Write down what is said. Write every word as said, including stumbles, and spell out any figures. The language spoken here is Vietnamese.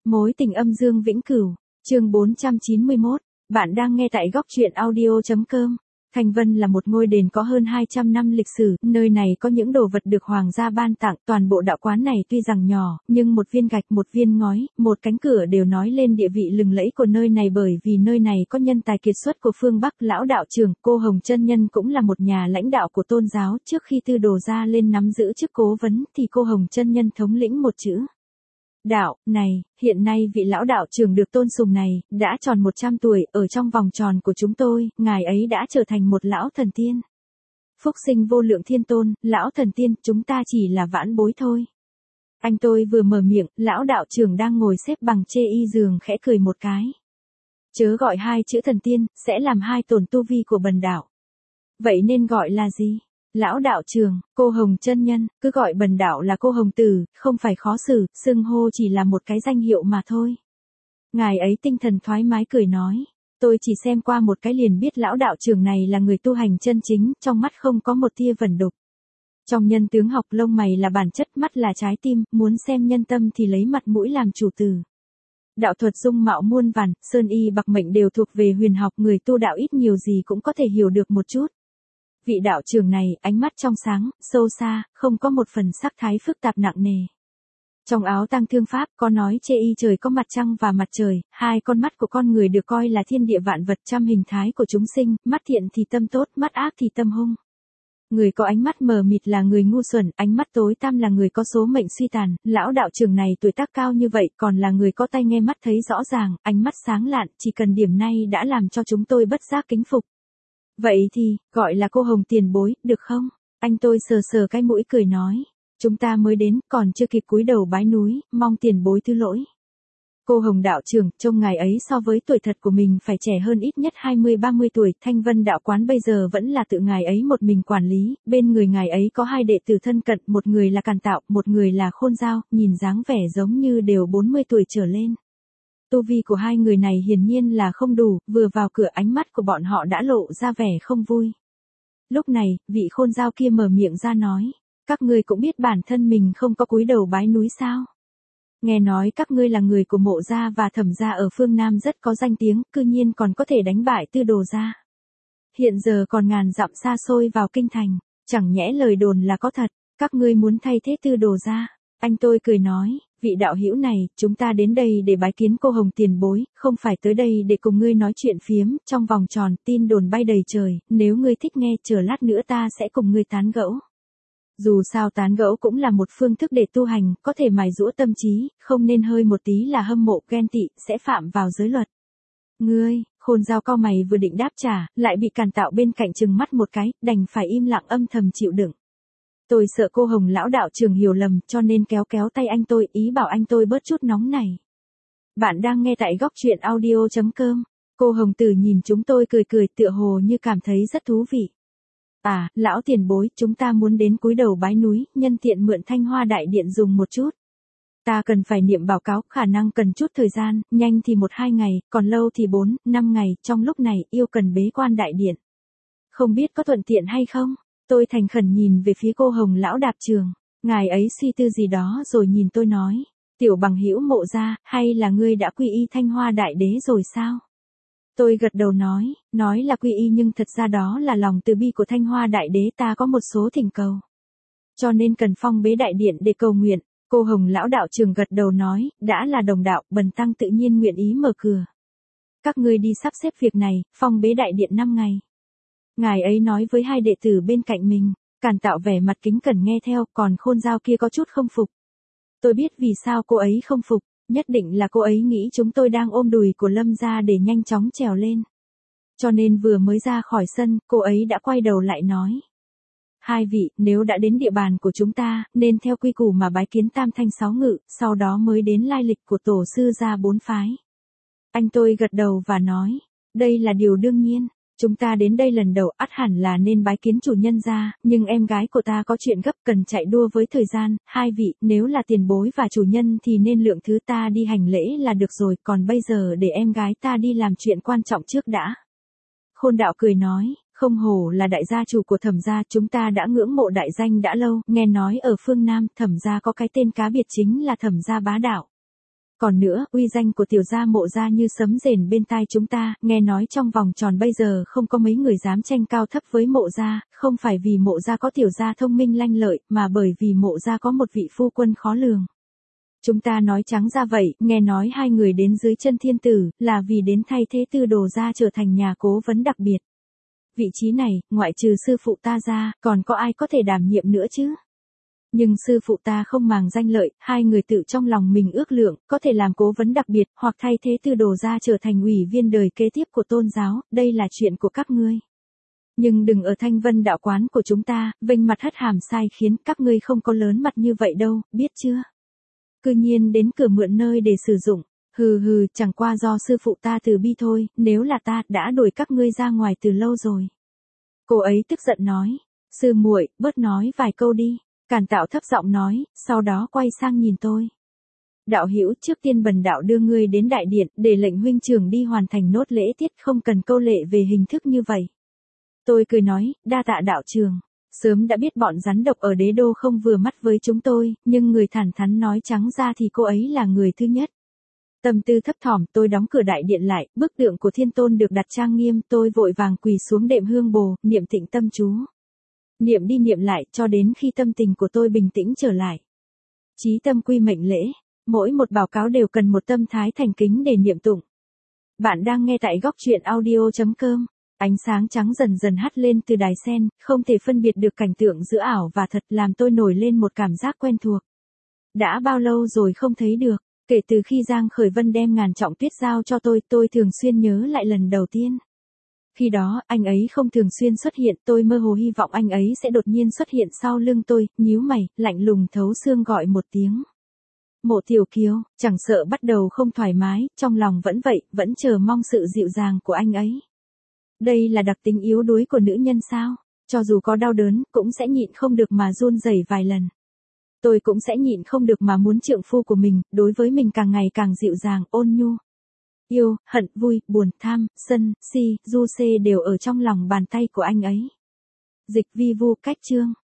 Mối tình âm dương vĩnh cửu, chương bốn trăm chín mươi mốt, bạn đang nghe tại góc truyện audio.com. Thanh Vân là một ngôi đền có hơn hai trăm năm lịch sử, nơi này có những đồ vật được hoàng gia ban tặng, toàn bộ đạo quán này tuy rằng nhỏ, nhưng một viên gạch, một viên ngói, một cánh cửa đều nói lên địa vị lừng lẫy của nơi này bởi vì nơi này có nhân tài kiệt xuất của phương Bắc. Lão đạo trưởng, cô Hồng Chân Nhân cũng là một nhà lãnh đạo của tôn giáo, trước khi Tư Đồ gia lên nắm giữ chức cố vấn thì cô Hồng Chân Nhân thống lĩnh một chữ đạo này. Hiện nay vị lão đạo trưởng được tôn sùng này, đã tròn một trăm tuổi, ở trong vòng tròn của chúng tôi, ngài ấy đã trở thành một lão thần tiên. Phúc sinh vô lượng thiên tôn, lão thần tiên, chúng ta chỉ là vãn bối thôi. Anh tôi vừa mở miệng, lão đạo trưởng đang ngồi xếp bằng chê y giường khẽ cười một cái. Chớ gọi hai chữ thần tiên, sẽ làm hai tổn tu vi của bần đạo. Vậy nên gọi là gì? Lão đạo trưởng, cô Hồng Chân Nhân, cứ gọi bần đạo là cô Hồng Tử, không phải khó xử, xưng hô chỉ là một cái danh hiệu mà thôi. Ngài ấy tinh thần thoải mái cười nói, tôi chỉ xem qua một cái liền biết lão đạo trưởng này là người tu hành chân chính, trong mắt không có một tia vẩn đục. Trong nhân tướng học lông mày là bản chất, mắt là trái tim, muốn xem nhân tâm thì lấy mặt mũi làm chủ từ. Đạo thuật dung mạo muôn vàn, sơn y bạc mệnh đều thuộc về huyền học, người tu đạo ít nhiều gì cũng có thể hiểu được một chút. Vị đạo trưởng này, ánh mắt trong sáng, sâu xa, không có một phần sắc thái phức tạp nặng nề. Trong áo tang thương pháp có nói chê y trời có mặt trăng và mặt trời, hai con mắt của con người được coi là thiên địa vạn vật, trăm hình thái của chúng sinh, mắt thiện thì tâm tốt, mắt ác thì tâm hung. Người có ánh mắt mờ mịt là người ngu xuẩn, ánh mắt tối tăm là người có số mệnh suy tàn. Lão đạo trưởng này tuổi tác cao như vậy còn là người có tai nghe mắt thấy rõ ràng, ánh mắt sáng lạn, chỉ cần điểm này đã làm cho chúng tôi bất giác kính phục. Vậy thì, gọi là cô Hồng tiền bối, được không? Anh tôi sờ sờ cái mũi cười nói. Chúng ta mới đến, còn chưa kịp cúi đầu bái núi, mong tiền bối thứ lỗi. Cô Hồng đạo trưởng, trông ngài ấy so với tuổi thật của mình phải trẻ hơn ít nhất hai mươi ba mươi tuổi. Thanh Vân đạo quán bây giờ vẫn là tự ngài ấy một mình quản lý, bên người ngài ấy có hai đệ tử thân cận, một người là Càn Tạo, một người là Khôn Giao, nhìn dáng vẻ giống như đều bốn mươi tuổi trở lên. Tu vi của hai người này hiển nhiên là không đủ, vừa vào cửa ánh mắt của bọn họ đã lộ ra vẻ không vui. Lúc này, vị Khôn Giao kia mở miệng ra nói, các ngươi cũng biết bản thân mình không có cúi đầu bái núi sao? Nghe nói các ngươi là người của Mộ gia và Thẩm gia ở phương Nam rất có danh tiếng, cư nhiên còn có thể đánh bại Tư Đồ gia. Hiện giờ còn ngàn dặm xa xôi vào kinh thành, chẳng nhẽ lời đồn là có thật, các ngươi muốn thay thế Tư Đồ gia? Anh tôi cười nói, vị đạo hữu này, chúng ta đến đây để bái kiến cô Hồng tiền bối, không phải tới đây để cùng ngươi nói chuyện phiếm, trong vòng tròn, tin đồn bay đầy trời, nếu ngươi thích nghe, chờ lát nữa ta sẽ cùng ngươi tán gẫu. Dù sao tán gẫu cũng là một phương thức để tu hành, có thể mài giũa tâm trí, không nên hơi một tí là hâm mộ, ghen tị, sẽ phạm vào giới luật. Ngươi, Khôn Giao cau mày vừa định đáp trả, lại bị Càn Tạo bên cạnh trừng mắt một cái, đành phải im lặng âm thầm chịu đựng. Tôi sợ cô Hồng lão đạo trưởng hiểu lầm, cho nên kéo kéo tay anh tôi, ý bảo anh tôi bớt chút nóng này. Bạn đang nghe tại góc truyện audio.com. Cô Hồng Tử nhìn chúng tôi cười cười, tựa hồ như cảm thấy rất thú vị. À, lão tiền bối, chúng ta muốn đến cúi đầu bái núi, nhân tiện mượn Thanh Hoa đại điện dùng một chút. Ta cần phải niệm báo cáo, khả năng cần chút thời gian, nhanh thì một hai ngày, còn lâu thì bốn, năm ngày, trong lúc này, yêu cần bế quan đại điện. Không biết có thuận tiện hay không? Tôi thành khẩn nhìn về phía cô Hồng lão đạp trường, ngài ấy suy tư gì đó rồi nhìn tôi nói, tiểu bằng hữu Mộ gia, hay là ngươi đã quy y Thanh Hoa đại đế rồi sao? Tôi gật đầu nói, nói là quy y nhưng thật ra đó là lòng từ bi của Thanh Hoa đại đế, ta có một số thỉnh cầu. Cho nên cần phong bế đại điện để cầu nguyện. Cô Hồng lão đạo trường gật đầu nói, đã là đồng đạo, bần tăng tự nhiên nguyện ý mở cửa. Các ngươi đi sắp xếp việc này, phong bế đại điện năm ngày. Ngài ấy nói với hai đệ tử bên cạnh mình, Càn Tạo vẻ mặt kính cẩn nghe theo, còn Khôn Giao kia có chút không phục. Tôi biết vì sao cô ấy không phục, nhất định là cô ấy nghĩ chúng tôi đang ôm đùi của Lâm gia để nhanh chóng trèo lên. Cho nên vừa mới ra khỏi sân, cô ấy đã quay đầu lại nói. Hai vị, nếu đã đến địa bàn của chúng ta, nên theo quy củ mà bái kiến tam thanh sáu ngự, sau đó mới đến lai lịch của tổ sư gia bốn phái. Anh tôi gật đầu và nói, đây là điều đương nhiên. Chúng ta đến đây lần đầu ắt hẳn là nên bái kiến chủ nhân gia, nhưng em gái của ta có chuyện gấp cần chạy đua với thời gian, hai vị, nếu là tiền bối và chủ nhân thì nên lượng thứ ta đi hành lễ là được rồi, còn bây giờ để em gái ta đi làm chuyện quan trọng trước đã. Khôn đạo cười nói, không hổ là đại gia chủ của Thẩm gia, chúng ta đã ngưỡng mộ đại danh đã lâu, nghe nói ở phương Nam, Thẩm gia có cái tên cá biệt chính là Thẩm gia bá đạo. Còn nữa, uy danh của tiểu gia Mộ gia như sấm rền bên tai chúng ta, nghe nói trong vòng tròn bây giờ không có mấy người dám tranh cao thấp với Mộ gia, không phải vì Mộ gia có tiểu gia thông minh lanh lợi, mà bởi vì Mộ gia có một vị phu quân khó lường. Chúng ta nói trắng ra vậy, nghe nói hai người đến dưới chân thiên tử, là vì đến thay thế Tư Đồ gia trở thành nhà cố vấn đặc biệt. Vị trí này, ngoại trừ sư phụ ta ra, còn có ai có thể đảm nhiệm nữa chứ? Nhưng sư phụ ta không màng danh lợi, hai người tự trong lòng mình ước lượng, có thể làm cố vấn đặc biệt, hoặc thay thế Tư Đồ gia trở thành ủy viên đời kế tiếp của tôn giáo, đây là chuyện của các ngươi. Nhưng đừng ở Thanh Vân đạo quán của chúng ta, vênh mặt hất hàm sai khiến các ngươi không có lớn mặt như vậy đâu, biết chưa? Cư nhiên đến cửa mượn nơi để sử dụng, hừ hừ, chẳng qua do sư phụ ta từ bi thôi, nếu là ta, đã đuổi các ngươi ra ngoài từ lâu rồi. Cô ấy tức giận nói, sư muội, bớt nói vài câu đi. Càn Tạo thấp giọng nói, sau đó quay sang nhìn tôi. Đạo hữu, trước tiên bần đạo đưa ngươi đến đại điện, để lệnh huynh trưởng đi hoàn thành nốt lễ tiết, không cần câu lệ về hình thức như vậy. Tôi cười nói, đa tạ đạo trường. Sớm đã biết bọn rắn độc ở đế đô không vừa mắt với chúng tôi, nhưng người thẳng thắn nói trắng ra thì cô ấy là người thứ nhất. Tâm tư thấp thỏm, tôi đóng cửa đại điện lại, bức tượng của Thiên Tôn được đặt trang nghiêm, tôi vội vàng quỳ xuống đệm hương bồ, niệm tịnh tâm chú. Niệm đi niệm lại, cho đến khi tâm tình của tôi bình tĩnh trở lại. Chí tâm quy mệnh lễ, mỗi một báo cáo đều cần một tâm thái thành kính để niệm tụng. Bạn đang nghe tại góc truyện audio chấm com. Ánh sáng trắng dần dần hắt lên từ đài sen, không thể phân biệt được cảnh tượng giữa ảo và thật, làm tôi nổi lên một cảm giác quen thuộc. Đã bao lâu rồi không thấy được, kể từ khi Giang Khởi Vân đem ngàn trọng tuyết giao cho tôi, tôi thường xuyên nhớ lại lần đầu tiên. Khi đó, anh ấy không thường xuyên xuất hiện, tôi mơ hồ hy vọng anh ấy sẽ đột nhiên xuất hiện sau lưng tôi, nhíu mày, lạnh lùng thấu xương gọi một tiếng. Mộ Tiểu Kiều, chẳng sợ bắt đầu không thoải mái, trong lòng vẫn vậy, vẫn chờ mong sự dịu dàng của anh ấy. Đây là đặc tính yếu đuối của nữ nhân sao? Cho dù có đau đớn, cũng sẽ nhịn không được mà run rẩy vài lần. Tôi cũng sẽ nhịn không được mà muốn trượng phu của mình, đối với mình càng ngày càng dịu dàng, ôn nhu. Yêu, hận, vui, buồn, tham, sân, si, du xê đều ở trong lòng bàn tay của anh ấy. Dịch vi vu cách chương.